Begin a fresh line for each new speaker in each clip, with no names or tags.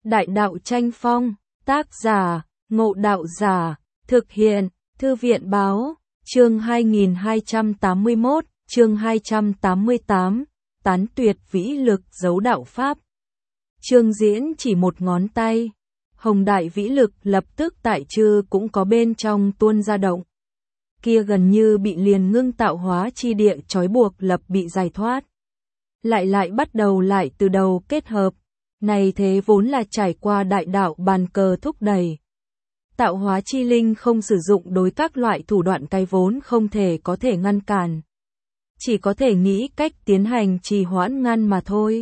Đại đạo tranh phong, tác giả, Ngộ Đạo Giả, thực hiện, Thư viện báo, chương 2281, chương 288, tán tuyệt vĩ lực giấu đạo pháp. Trương Diễn chỉ một ngón tay, hồng đại vĩ lực lập tức tại chư cũng có bên trong tuôn ra động. Kia gần như bị liền ngưng tạo hóa chi địa trói buộc lập bị giải thoát. Lại bắt đầu lại từ đầu kết hợp. Này thế vốn là trải qua đại đạo bàn cờ thúc đẩy. Tạo hóa chi linh không sử dụng đối các loại thủ đoạn cái vốn không thể có thể ngăn cản. Chỉ có thể nghĩ cách tiến hành trì hoãn ngăn mà thôi.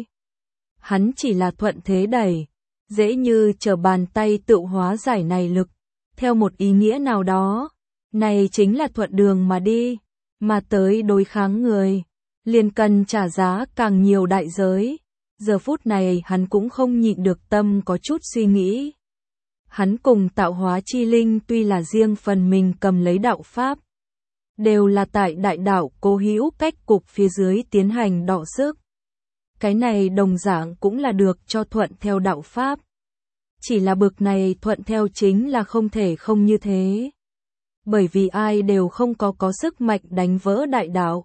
Hắn chỉ là thuận thế đẩy, dễ như trở bàn tay tự hóa giải này lực. Theo một ý nghĩa nào đó, này chính là thuận đường mà đi, mà tới đối kháng người, liền cần trả giá càng nhiều đại giới. Giờ phút này hắn cũng không nhịn được tâm có chút suy nghĩ. Hắn cùng tạo hóa chi linh tuy là riêng phần mình cầm lấy đạo pháp, đều là tại đại đạo cố hữu cách cục phía dưới tiến hành đọ sức. Cái này đồng dạng cũng là được cho thuận theo đạo pháp. Chỉ là bực này thuận theo chính là không thể không như thế. Bởi vì ai đều không có sức mạnh đánh vỡ đại đạo.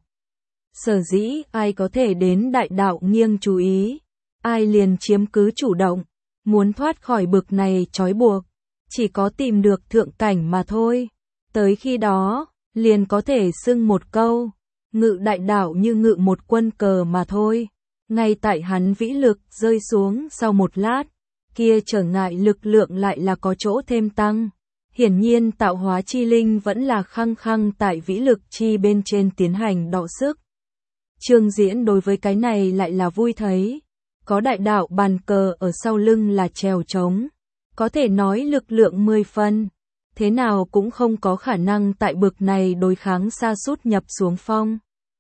Sở dĩ ai có thể đến đại đạo nghiêng chú ý, ai liền chiếm cứ chủ động, muốn thoát khỏi bực này trói buộc, chỉ có tìm được thượng cảnh mà thôi. Tới khi đó, liền có thể xưng một câu, ngự đại đạo như ngự một quân cờ mà thôi. Ngay tại hắn vĩ lực rơi xuống sau một lát, kia trở ngại lực lượng lại là có chỗ thêm tăng. Hiển nhiên tạo hóa chi linh vẫn là khăng khăng tại vĩ lực chi bên trên tiến hành đọ sức. Trương Diễn đối với cái này lại là vui thấy. Có đại đạo bàn cờ ở sau lưng là trèo trống. Có thể nói lực lượng 10 phân. Thế nào cũng không có khả năng tại bực này đối kháng sa sút nhập xuống phong.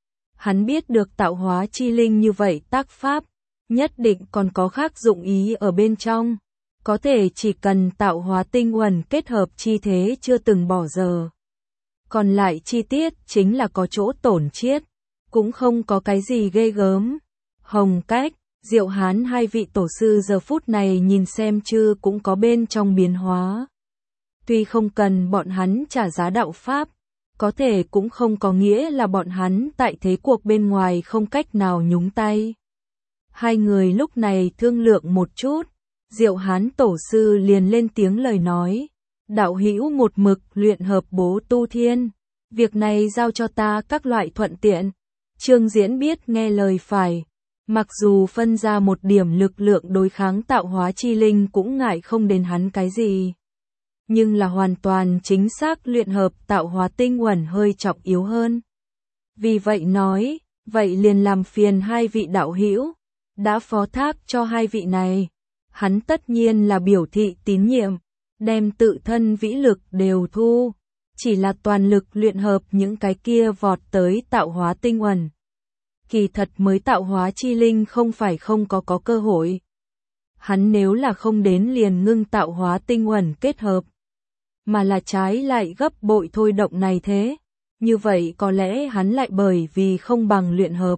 Hắn biết được tạo hóa chi linh như vậy tác pháp, nhất định còn có khác dụng ý ở bên trong. Có thể chỉ cần tạo hóa tinh uẩn kết hợp chi thế chưa từng bỏ giờ. Còn lại chi tiết chính là có chỗ tổn chiết, cũng không có cái gì ghê gớm. Hồng Cách, Diệu Hán hai vị tổ sư giờ phút này nhìn xem chứ cũng có bên trong biến hóa. Tuy không cần bọn hắn trả giá đạo pháp, có thể cũng không có nghĩa là bọn hắn tại thế cuộc bên ngoài không cách nào nhúng tay. Hai người lúc này thương lượng một chút, Diệu Hán tổ sư liền lên tiếng lời nói, đạo hữu một mực luyện hợp bố tu thiên, việc này giao cho ta các loại thuận tiện. Trương Diễn biết nghe lời phải, mặc dù phân ra một điểm lực lượng đối kháng tạo hóa chi linh cũng ngại không đến hắn cái gì. Nhưng là hoàn toàn chính xác luyện hợp tạo hóa tinh uẩn hơi trọng yếu hơn. Vì vậy nói, vậy liền làm phiền hai vị đạo hữu, đã phó thác cho hai vị này. Hắn tất nhiên là biểu thị tín nhiệm, đem tự thân vĩ lực đều thu, chỉ là toàn lực luyện hợp những cái kia vọt tới tạo hóa tinh uẩn. Kỳ thật mới tạo hóa chi linh không phải không có cơ hội. Hắn nếu là không đến liền ngưng tạo hóa tinh uẩn kết hợp, mà là trái lại gấp bội thôi động này thế, như vậy có lẽ hắn lại bởi vì không bằng luyện hợp,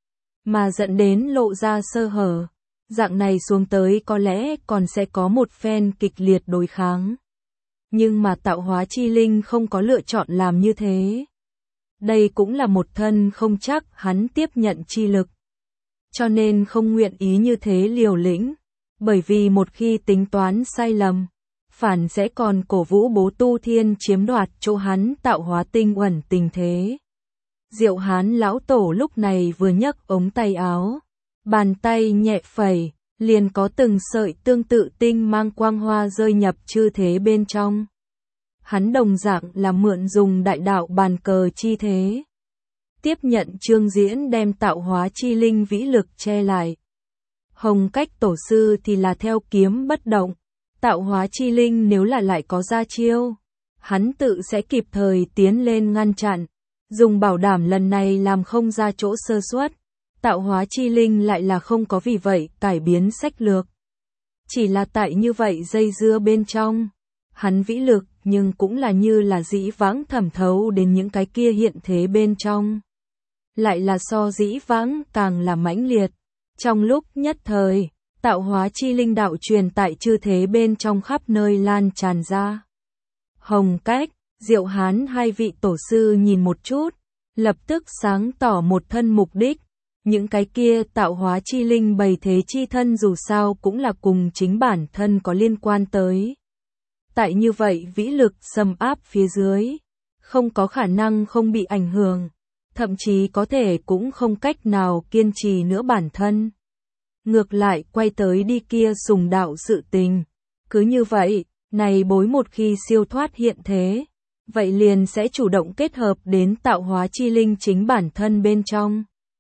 mà dẫn đến lộ ra sơ hở. Dạng này xuống tới có lẽ còn sẽ có một phen kịch liệt đối kháng. Nhưng mà tạo hóa chi linh không có lựa chọn làm như thế. Đây cũng là một thân không chắc hắn tiếp nhận chi lực. Cho nên không nguyện ý như thế liều lĩnh. Bởi vì một khi tính toán sai lầm, phản sẽ còn cổ vũ bố tu thiên chiếm đoạt chỗ hắn tạo hóa tinh uẩn tình thế. Diệu Hán lão tổ lúc này vừa nhấc ống tay áo. Bàn tay nhẹ phẩy, liền có từng sợi tương tự tinh mang quang hoa rơi nhập chư thế bên trong. Hắn đồng dạng là mượn dùng đại đạo bàn cờ chi thế. Tiếp nhận Trương Diễn đem tạo hóa chi linh vĩ lực che lại. Hồng Cách tổ sư thì là theo kiếm bất động. Tạo hóa chi linh nếu là lại có ra chiêu, hắn tự sẽ kịp thời tiến lên ngăn chặn. Dùng bảo đảm lần này làm không ra chỗ sơ suất. Tạo hóa chi linh lại là không có vì vậy cải biến sách lược. Chỉ là tại như vậy dây dưa bên trong, hắn vĩ lực nhưng cũng là như là dĩ vãng thẩm thấu đến những cái kia hiện thế bên trong. Lại là so dĩ vãng càng là mãnh liệt. Trong lúc nhất thời, tạo hóa chi linh đạo truyền tại chư thế bên trong khắp nơi lan tràn ra. Hồng Cách, Diệu Hán hai vị tổ sư nhìn một chút, lập tức sáng tỏ một thân mục đích. Những cái kia tạo hóa chi linh bày thế chi thân dù sao cũng là cùng chính bản thân có liên quan tới. Tại như vậy vĩ lực xâm áp phía dưới, không có khả năng không bị ảnh hưởng, thậm chí có thể cũng không cách nào kiên trì nữa bản thân. Ngược lại quay tới đi kia sùng đạo sự tình. Cứ như vậy, này bối một khi siêu thoát hiện thế, vậy liền sẽ chủ động kết hợp đến tạo hóa chi linh chính bản thân bên trong.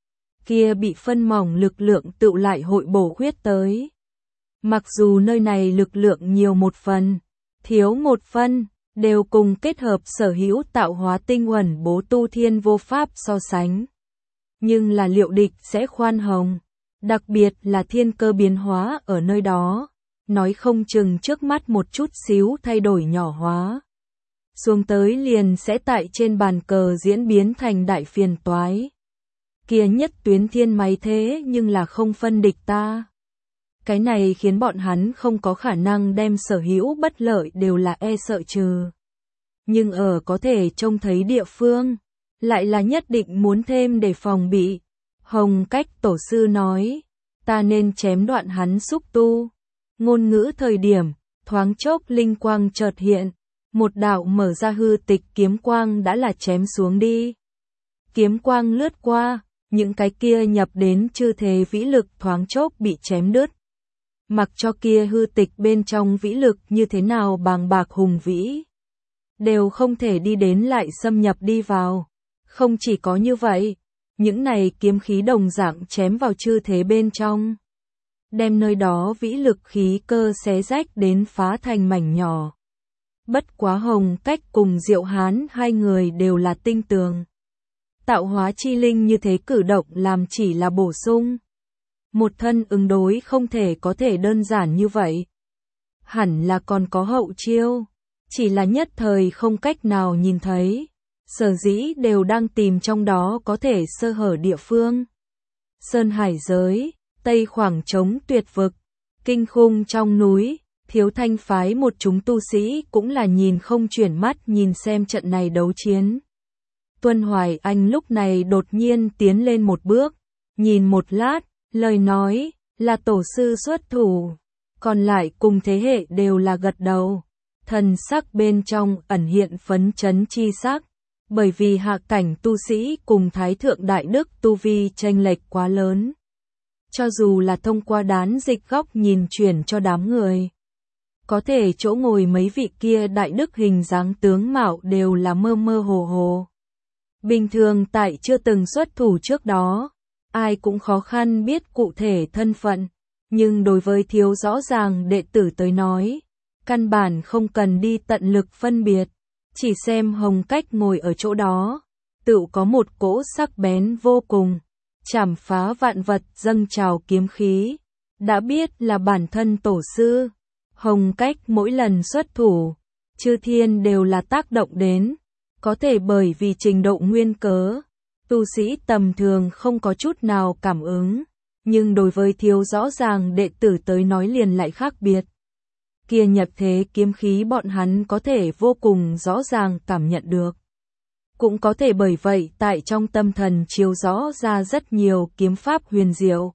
Kia bị phân mỏng lực lượng tựu lại hội bổ khuyết tới. Mặc dù nơi này lực lượng nhiều một phần, thiếu một phân, đều cùng kết hợp sở hữu tạo hóa tinh uẩn bố tu thiên vô pháp so sánh. Nhưng là liệu địch sẽ khoan hồng, đặc biệt là thiên cơ biến hóa ở nơi đó, nói không chừng trước mắt một chút xíu thay đổi nhỏ hóa. Xuống tới liền sẽ tại trên bàn cờ diễn biến thành đại phiền toái. Kia nhất tuyến thiên máy thế nhưng là không phân địch ta. Cái này khiến bọn hắn không có khả năng đem sở hữu bất lợi đều là e sợ trừ. Nhưng ở có thể trông thấy địa phương, lại là nhất định muốn thêm để phòng bị. Hồng Cách tổ sư nói, ta nên chém đoạn hắn xúc tu. Ngôn ngữ thời điểm, thoáng chốc linh quang chợt hiện, một đạo mở ra hư tịch kiếm quang đã là chém xuống đi. Kiếm quang lướt qua, những cái kia nhập đến chư thế vĩ lực thoáng chốc bị chém đứt. Mặc cho kia hư tịch bên trong vĩ lực như thế nào bàng bạc hùng vĩ, đều không thể đi đến lại xâm nhập đi vào. Không chỉ có như vậy, những này kiếm khí đồng dạng chém vào chư thế bên trong, đem nơi đó vĩ lực khí cơ xé rách đến phá thành mảnh nhỏ. Bất quá Hồng Cách cùng Diệu Hán hai người đều là tinh tường. Tạo hóa chi linh như thế cử động làm chỉ là bổ sung. Một thân ứng đối không thể có thể đơn giản như vậy. Hẳn là còn có hậu chiêu, chỉ là nhất thời không cách nào nhìn thấy. Sở dĩ đều đang tìm trong đó có thể sơ hở địa phương. Sơn hải giới, Tây khoảng trống tuyệt vực, kinh khủng trong núi, Thiếu Thanh phái một chúng tu sĩ cũng là nhìn không chuyển mắt nhìn xem trận này đấu chiến. Tuân Hoài Anh lúc này đột nhiên tiến lên một bước, nhìn một lát, lời nói là tổ sư xuất thủ, còn lại cùng thế hệ đều là gật đầu. Thần sắc bên trong ẩn hiện phấn chấn chi sắc, bởi vì hạ cảnh tu sĩ cùng thái thượng đại đức tu vi chênh lệch quá lớn. Cho dù là thông qua đán dịch góc nhìn chuyển cho đám người, có thể chỗ ngồi mấy vị kia đại đức hình dáng tướng mạo đều là mơ mơ hồ hồ. Bình thường tại chưa từng xuất thủ trước đó, ai cũng khó khăn biết cụ thể thân phận, nhưng đối với thiếu rõ ràng đệ tử tới nói, căn bản không cần đi tận lực phân biệt, chỉ xem Hồng Cách ngồi ở chỗ đó, tựu có một cỗ sắc bén vô cùng, chảm phá vạn vật dâng trào kiếm khí, đã biết là bản thân tổ sư. Hồng Cách mỗi lần xuất thủ, chư thiên đều là tác động đến, có thể bởi vì trình độ nguyên cớ, tu sĩ tầm thường không có chút nào cảm ứng, nhưng đối với thiếu rõ ràng đệ tử tới nói liền lại khác biệt. Kia nhập thế kiếm khí bọn hắn có thể vô cùng rõ ràng cảm nhận được. Cũng có thể bởi vậy tại trong tâm thần chiếu rõ ra rất nhiều kiếm pháp huyền diệu.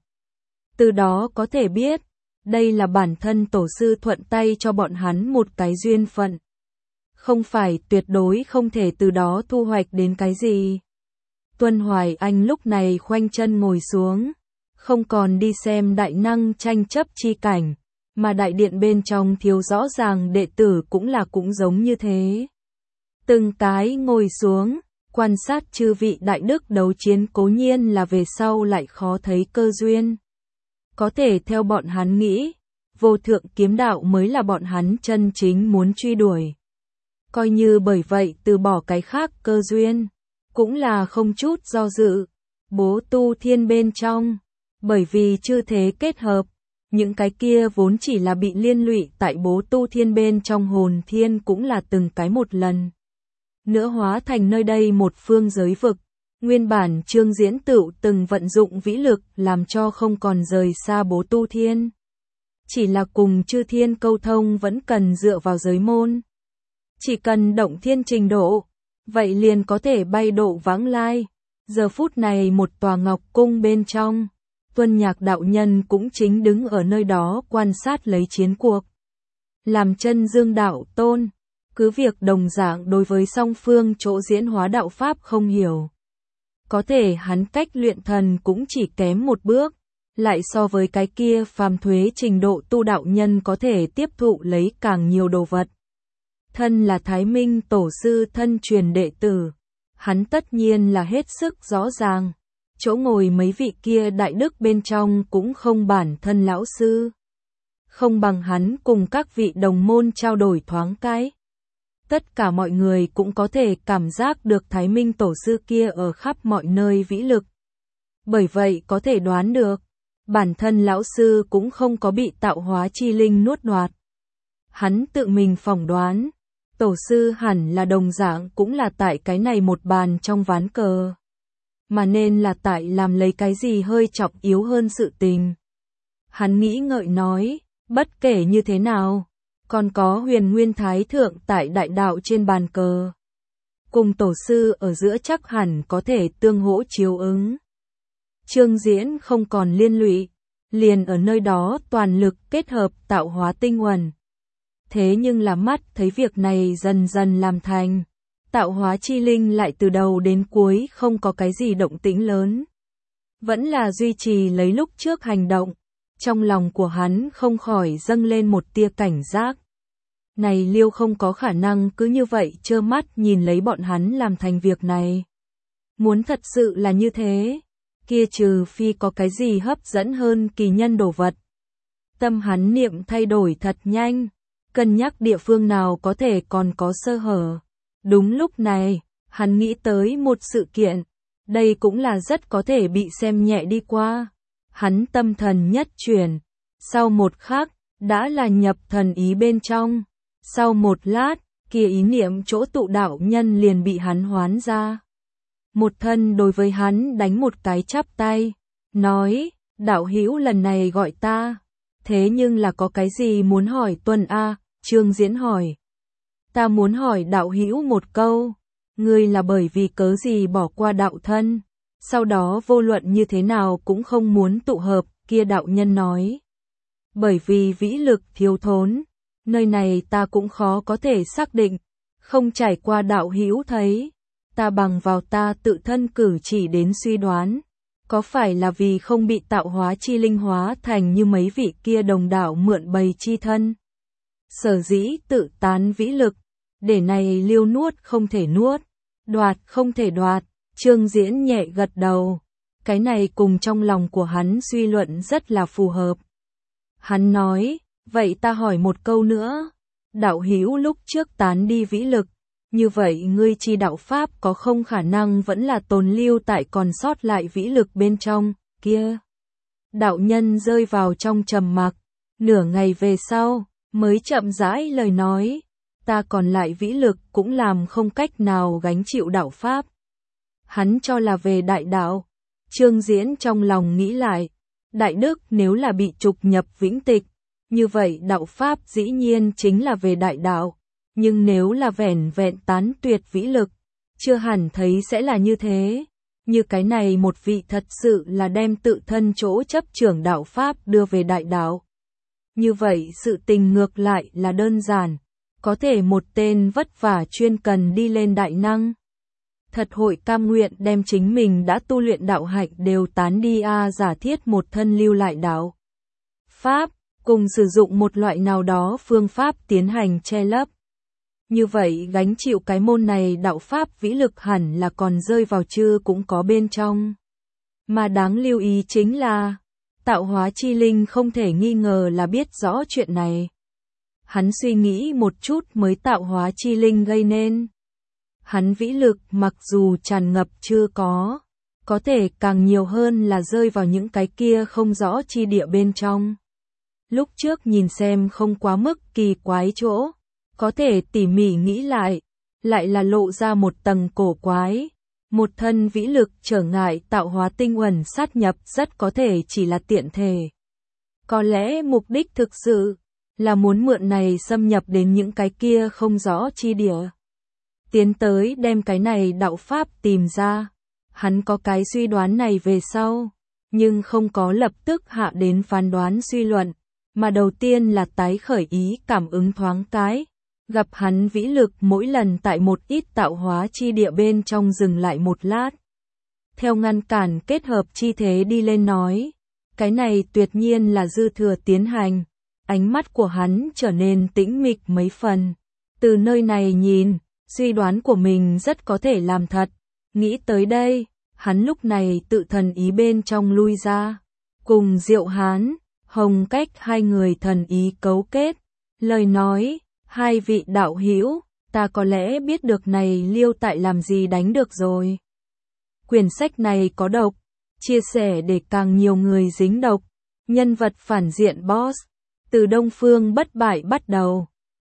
Từ đó có thể biết, đây là bản thân tổ sư thuận tay cho bọn hắn một cái duyên phận. Không phải tuyệt đối không thể từ đó thu hoạch đến cái gì. Tuân Hoài Anh lúc này khoanh chân ngồi xuống, không còn đi xem đại năng tranh chấp chi cảnh, mà đại điện bên trong thiếu rõ ràng đệ tử cũng giống như thế. Từng cái ngồi xuống, quan sát chư vị đại đức đấu chiến cố nhiên là về sau lại khó thấy cơ duyên. Có thể theo bọn hắn nghĩ, vô thượng kiếm đạo mới là bọn hắn chân chính muốn truy đuổi. Coi như bởi vậy từ bỏ cái khác cơ duyên, cũng là không chút do dự. Bố tu thiên bên trong, bởi vì chư thế kết hợp, những cái kia vốn chỉ là bị liên lụy tại bố tu thiên bên trong hồn thiên cũng là từng cái một lần nữa hóa thành nơi đây một phương giới vực. Nguyên bản Trương Diễn Tựu từng vận dụng vĩ lực làm cho không còn rời xa bố tu thiên. chỉ là cùng chư thiên câu thông vẫn cần dựa vào giới môn. Chỉ cần động thiên trình độ, vậy liền có thể bay độ vãng lai. Giờ phút này một tòa ngọc cung bên trong, Tuân Nhạc đạo nhân cũng chính đứng ở nơi đó quan sát lấy chiến cuộc. Làm chân dương đạo tôn, cứ việc đồng dạng đối với song phương chỗ diễn hóa đạo pháp không hiểu. Có thể hắn cách luyện thần cũng chỉ kém một bước, lại so với cái kia phàm thuế trình độ tu đạo nhân có thể tiếp thụ lấy càng nhiều đồ vật. Thân là Thái Minh tổ sư thân truyền đệ tử, hắn tất nhiên là hết sức rõ ràng, chỗ ngồi mấy vị kia đại đức bên trong cũng không bản thân lão sư. Không bằng hắn cùng các vị đồng môn trao đổi thoáng cái. Tất cả mọi người cũng có thể cảm giác được Thái Minh tổ sư kia ở khắp mọi nơi vĩ lực. Bởi vậy có thể đoán được, bản thân lão sư cũng không có bị tạo hóa chi linh nuốt đoạt. Hắn tự mình phỏng đoán, tổ sư hẳn là đồng dạng cũng là tại cái này một bàn trong ván cờ. Mà nên là tại làm lấy cái gì hơi trọng yếu hơn sự tình. Hắn nghĩ ngợi nói, bất kể như thế nào, còn có Huyền Nguyên Thái Thượng tại đại đạo trên bàn cờ. Cùng tổ sư ở giữa chắc hẳn có thể tương hỗ chiếu ứng. Trương Diễn không còn liên lụy, liền ở nơi đó toàn lực kết hợp tạo hóa tinh uẩn. Thế nhưng là mắt thấy việc này dần dần làm thành, tạo hóa chi linh lại từ đầu đến cuối không có cái gì động tĩnh lớn. Vẫn là duy trì lấy lúc trước hành động, trong lòng của hắn không khỏi dâng lên một tia cảnh giác. Này Liêu không có khả năng cứ như vậy trơ mắt nhìn lấy bọn hắn làm thành việc này. Muốn thật sự là như thế, kia trừ phi có cái gì hấp dẫn hơn kỳ nhân đồ vật. Tâm hắn niệm thay đổi thật nhanh, cân nhắc địa phương nào có thể còn có sơ hở. Đúng lúc này, hắn nghĩ tới một sự kiện, đây cũng là rất có thể bị xem nhẹ đi qua. Hắn tâm thần nhất chuyển, sau một khắc, đã là nhập thần ý bên trong. Sau một lát, kia ý niệm chỗ tụ đạo nhân liền bị hắn hoán ra. Một thân đối với hắn đánh một cái chắp tay, nói, đạo hữu lần này gọi ta, thế nhưng là có cái gì muốn hỏi Tuân a? Trương Diễn hỏi. Ta muốn hỏi đạo hữu một câu, ngươi là bởi vì cớ gì bỏ qua đạo thân, sau đó vô luận như thế nào cũng không muốn tụ hợp, kia đạo nhân nói. Bởi vì vĩ lực thiếu thốn, nơi này ta cũng khó có thể xác định, không trải qua đạo hữu thấy, ta bằng vào ta tự thân cử chỉ đến suy đoán, có phải là vì không bị tạo hóa chi linh hóa thành như mấy vị kia đồng đạo mượn bày chi thân. Sở dĩ tự tán vĩ lực, để này Liêu nuốt không thể nuốt, đoạt không thể đoạt, Trương Diễn nhẹ gật đầu, cái này cùng trong lòng của hắn suy luận rất là phù hợp. Hắn nói, vậy ta hỏi một câu nữa, đạo hữu lúc trước tán đi vĩ lực, như vậy ngươi chi đạo pháp có không khả năng vẫn là tồn lưu tại còn sót lại vĩ lực bên trong, kia. Đạo nhân rơi vào trong trầm mặc, nửa ngày về sau, mới chậm rãi lời nói, ta còn lại vĩ lực cũng làm không cách nào gánh chịu đạo pháp. Hắn cho là về đại đạo, Trương Diễn trong lòng nghĩ lại, đại đức nếu là bị trục nhập vĩnh tịch, như vậy đạo pháp dĩ nhiên chính là về đại đạo, nhưng nếu là vẻn vẹn tán tuyệt vĩ lực, chưa hẳn thấy sẽ là như thế. Như cái này một vị thật sự là đem tự thân chỗ chấp trưởng đạo pháp đưa về đại đạo. Như vậy sự tình ngược lại là đơn giản, có thể một tên vất vả chuyên cần đi lên đại năng. Thật hội cam nguyện đem chính mình đã tu luyện đạo hạnh đều tán đi giả thiết một thân lưu lại đạo pháp, cùng sử dụng một loại nào đó phương pháp tiến hành che lấp. Như vậy gánh chịu cái môn này đạo pháp vĩ lực hẳn là còn rơi vào chư cũng có bên trong. Mà đáng lưu ý chính là, tạo hóa chi linh không thể nghi ngờ là biết rõ chuyện này. Hắn suy nghĩ một chút mới tạo hóa chi linh gây nên. Hắn vĩ lực mặc dù tràn ngập chưa có thể càng nhiều hơn là rơi vào những cái kia không rõ chi địa bên trong. Lúc trước nhìn xem không quá mức kỳ quái chỗ, có thể tỉ mỉ nghĩ lại là lộ ra một tầng cổ quái. Một thân vĩ lực trở ngại tạo hóa tinh uẩn sát nhập rất có thể chỉ là tiện thể. Có lẽ mục đích thực sự là muốn mượn này xâm nhập đến những cái kia không rõ chi địa. Tiến tới đem cái này đạo pháp tìm ra. Hắn có cái suy đoán này về sau, nhưng không có lập tức hạ đến phán đoán suy luận, mà đầu tiên là tái khởi ý cảm ứng thoáng cái. Gặp hắn vĩ lực mỗi lần tại một ít tạo hóa chi địa bên trong dừng lại một lát. Theo ngăn cản kết hợp chi thế đi lên nói, cái này tuyệt nhiên là dư thừa tiến hành. Ánh mắt của hắn trở nên tĩnh mịch mấy phần. Từ nơi này nhìn, suy đoán của mình rất có thể làm thật. Nghĩ tới đây, hắn lúc này tự thần ý bên trong lui ra. Cùng Diệu Hán, Hồng Cách hai người thần ý cấu kết. Lời nói, hai vị đạo hữu, ta có lẽ biết được này Liêu tại làm gì đánh được rồi. Quyển sách này có độc, chia sẻ để càng nhiều người dính độc. Nhân vật phản diện boss, từ Đông Phương bất bại bắt đầu,